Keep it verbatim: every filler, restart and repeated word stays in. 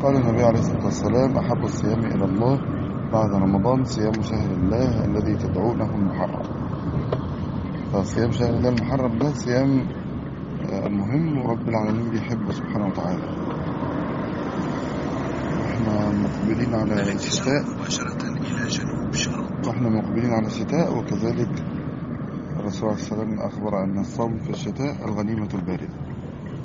قال النبي عليه الصلاة والسلام: أحب الصيام إلى الله بعد رمضان صيام شهر الله الذي تدعونه المحرم. فصيام شهر الله المحرم ده صيام مهم، ورب العالمين بيحبه سبحانه وتعالى. احنا مقبلين على الشتاء واحنا مقبلين على الشتاء وكذلك الرسول عليه السلام أخبر أن الصوم في الشتاء الغنيمة الباردة.